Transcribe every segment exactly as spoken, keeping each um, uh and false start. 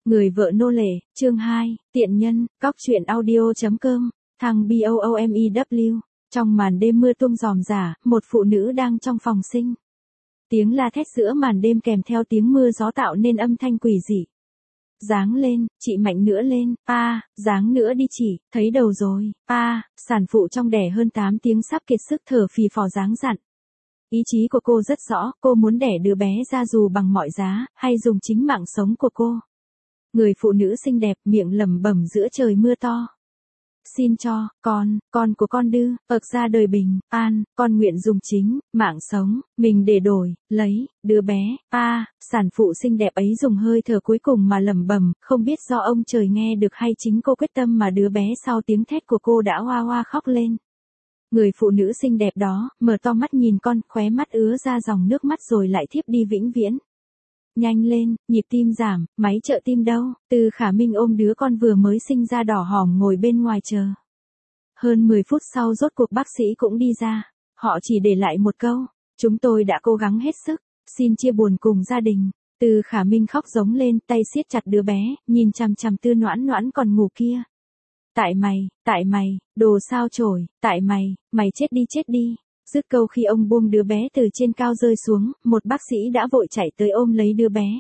Người vợ nô lệ, chương hai, tiện nhân, cóc truyện audio.com, thằng BOOMEW. Trong màn đêm mưa tuông ròm rả, một phụ nữ đang trong phòng sinh. Tiếng la thét giữa màn đêm kèm theo tiếng mưa gió tạo nên âm thanh quỷ dị. Giáng lên, chị mạnh nữa lên, a, giáng nữa đi chị, thấy đầu rồi, a, sản phụ trong đẻ hơn tám tiếng sắp kiệt sức thở phì phò giáng dặn. Ý chí của cô rất rõ, cô muốn đẻ đứa bé ra dù bằng mọi giá, hay dùng chính mạng sống của cô. Người phụ nữ xinh đẹp miệng lẩm bẩm giữa trời mưa to. Xin cho, con, con của con đưa, ợc ra đời bình, an, con nguyện dùng chính, mạng sống, mình để đổi, lấy, đứa bé, a, sản phụ xinh đẹp ấy dùng hơi thở cuối cùng mà lẩm bẩm, không biết do ông trời nghe được hay chính cô quyết tâm mà đứa bé sau tiếng thét của cô đã hoa hoa khóc lên. Người phụ nữ xinh đẹp đó, mở to mắt nhìn con, khóe mắt ứa ra dòng nước mắt rồi lại thiếp đi vĩnh viễn. Nhanh lên, nhịp tim giảm, máy trợ tim đâu, Từ Khả Minh ôm đứa con vừa mới sinh ra đỏ hòm ngồi bên ngoài chờ. Hơn mười phút sau rốt cuộc bác sĩ cũng đi ra, họ chỉ để lại một câu, chúng tôi đã cố gắng hết sức, xin chia buồn cùng gia đình. Từ Khả Minh khóc giống lên, tay siết chặt đứa bé, nhìn chằm chằm Tư Noãn Noãn còn ngủ kia. Tại mày, tại mày, đồ sao chổi, tại mày, mày chết đi chết đi. Dứt câu khi ông buông đứa bé từ trên cao rơi xuống, một bác sĩ đã vội chạy tới ôm lấy đứa bé.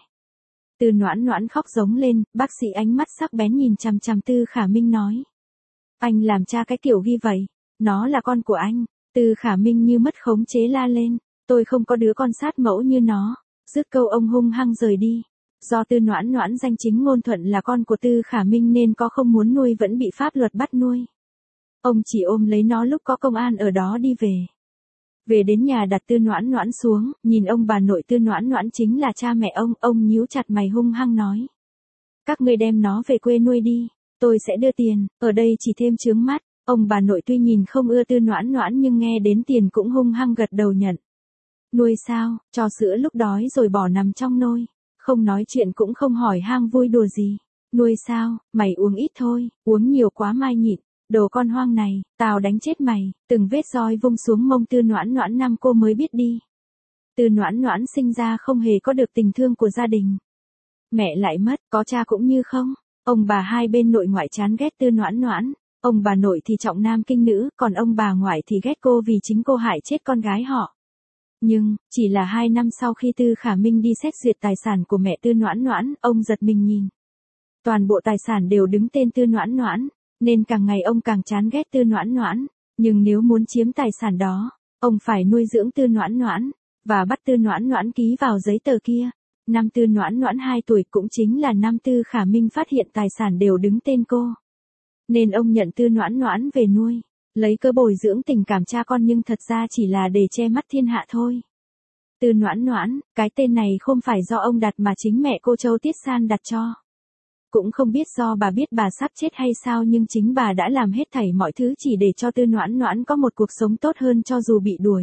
Tư Noãn Noãn khóc giống lên, bác sĩ ánh mắt sắc bén nhìn chằm chằm Tư Khả Minh nói. Anh làm cha cái kiểu ghi vậy, nó là con của anh. Tư Khả Minh như mất khống chế la lên, tôi không có đứa con sát mẫu như nó. Dứt câu ông hung hăng rời đi. Do Tư Noãn Noãn danh chính ngôn thuận là con của Tư Khả Minh nên có không muốn nuôi vẫn bị pháp luật bắt nuôi. Ông chỉ ôm lấy nó lúc có công an ở đó đi về. Về đến nhà đặt Tư Noãn Noãn xuống, nhìn ông bà nội Tư Noãn Noãn chính là cha mẹ ông, ông nhíu chặt mày hung hăng nói. Các ngươi đem nó về quê nuôi đi, tôi sẽ đưa tiền, ở đây chỉ thêm chướng mắt. Ông bà nội tuy nhìn không ưa Tư Noãn Noãn nhưng nghe đến tiền cũng hung hăng gật đầu nhận. Nuôi sao, cho sữa lúc đói rồi bỏ nằm trong nôi, không nói chuyện cũng không hỏi hang vui đùa gì. Nuôi sao, mày uống ít thôi, uống nhiều quá mai nhịn. Đồ con hoang này, tao đánh chết mày, từng vết roi vung xuống mông Tư Noãn Noãn năm cô mới biết đi. Tư Noãn Noãn sinh ra không hề có được tình thương của gia đình. Mẹ lại mất, có cha cũng như không. Ông bà hai bên nội ngoại chán ghét Tư Noãn Noãn. Ông bà nội thì trọng nam kinh nữ, còn ông bà ngoại thì ghét cô vì chính cô hại chết con gái họ. Nhưng, chỉ là hai năm sau khi Tư Khả Minh đi xét duyệt tài sản của mẹ Tư Noãn Noãn, ông giật mình nhìn. Toàn bộ tài sản đều đứng tên Tư Noãn Noãn. Nên càng ngày ông càng chán ghét Tư Noãn Noãn, nhưng nếu muốn chiếm tài sản đó, ông phải nuôi dưỡng Tư Noãn Noãn, và bắt Tư Noãn Noãn ký vào giấy tờ kia. Năm Tư Noãn Noãn hai tuổi cũng chính là năm Tư Khả Minh phát hiện tài sản đều đứng tên cô. Nên ông nhận Tư Noãn Noãn về nuôi, lấy cớ bồi dưỡng tình cảm cha con nhưng thật ra chỉ là để che mắt thiên hạ thôi. Tư Noãn Noãn, cái tên này không phải do ông đặt mà chính mẹ cô Châu Tiết San đặt cho. Cũng không biết do bà biết bà sắp chết hay sao nhưng chính bà đã làm hết thảy mọi thứ chỉ để cho Tư Noãn Noãn có một cuộc sống tốt hơn cho dù bị đuổi.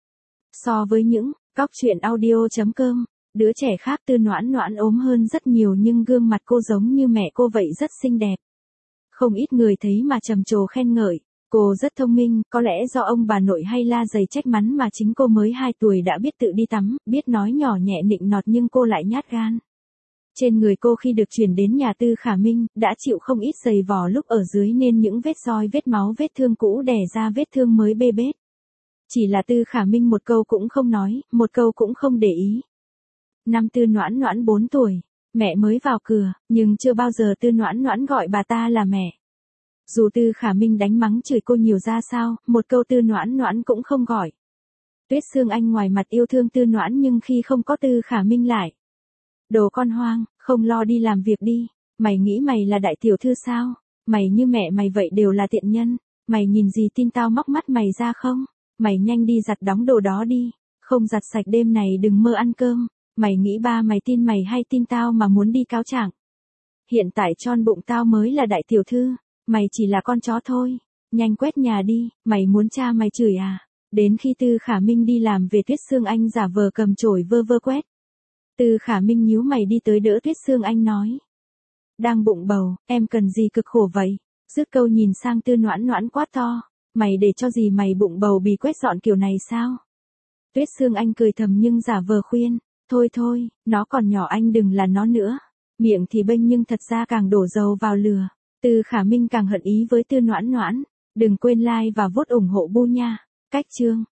So với những cóc truyện audio.com, đứa trẻ khác Tư Noãn Noãn ốm hơn rất nhiều nhưng gương mặt cô giống như mẹ cô vậy rất xinh đẹp. Không ít người thấy mà trầm trồ khen ngợi, cô rất thông minh, có lẽ do ông bà nội hay la dày trách mắng mà chính cô mới hai tuổi đã biết tự đi tắm, biết nói nhỏ nhẹ nịnh nọt nhưng cô lại nhát gan. Trên người cô khi được chuyển đến nhà Tư Khả Minh, đã chịu không ít giày vò lúc ở dưới nên những vết roi vết máu vết thương cũ đè ra vết thương mới bê bết. Chỉ là Tư Khả Minh một câu cũng không nói, một câu cũng không để ý. Năm Tư Noãn Noãn bốn tuổi, mẹ mới vào cửa, nhưng chưa bao giờ Tư Noãn Noãn gọi bà ta là mẹ. Dù Tư Khả Minh đánh mắng chửi cô nhiều ra sao, một câu Tư Noãn Noãn cũng không gọi. Tuyết Sương Anh ngoài mặt yêu thương Tư Noãn nhưng khi không có Tư Khả Minh lại. Đồ con hoang, không lo đi làm việc đi, mày nghĩ mày là đại tiểu thư sao, mày như mẹ mày vậy đều là tiện nhân, mày nhìn gì tin tao móc mắt mày ra không, mày nhanh đi giặt đóng đồ đó đi, không giặt sạch đêm này đừng mơ ăn cơm, mày nghĩ ba mày tin mày hay tin tao mà muốn đi cáo trạng. Hiện tại tròn bụng tao mới là đại tiểu thư, mày chỉ là con chó thôi, nhanh quét nhà đi, mày muốn cha mày chửi à, đến khi Tư Khả Minh đi làm về Tuyết Sương Anh giả vờ cầm chổi vơ vơ quét. Tư Khả Minh nhíu mày đi tới đỡ Tuyết Sương Anh nói. Đang bụng bầu, em cần gì cực khổ vậy? Dứt câu nhìn sang Tư Noãn Noãn quát to. Mày để cho gì mày bụng bầu bị quét dọn kiểu này sao? Tuyết Sương Anh cười thầm nhưng giả vờ khuyên. Thôi thôi, nó còn nhỏ anh đừng là nó nữa. Miệng thì bênh nhưng thật ra càng đổ dầu vào lửa. Tư Khả Minh càng hận ý với Tư Noãn Noãn. Đừng quên like và vote ủng hộ Bu nha. Cách chương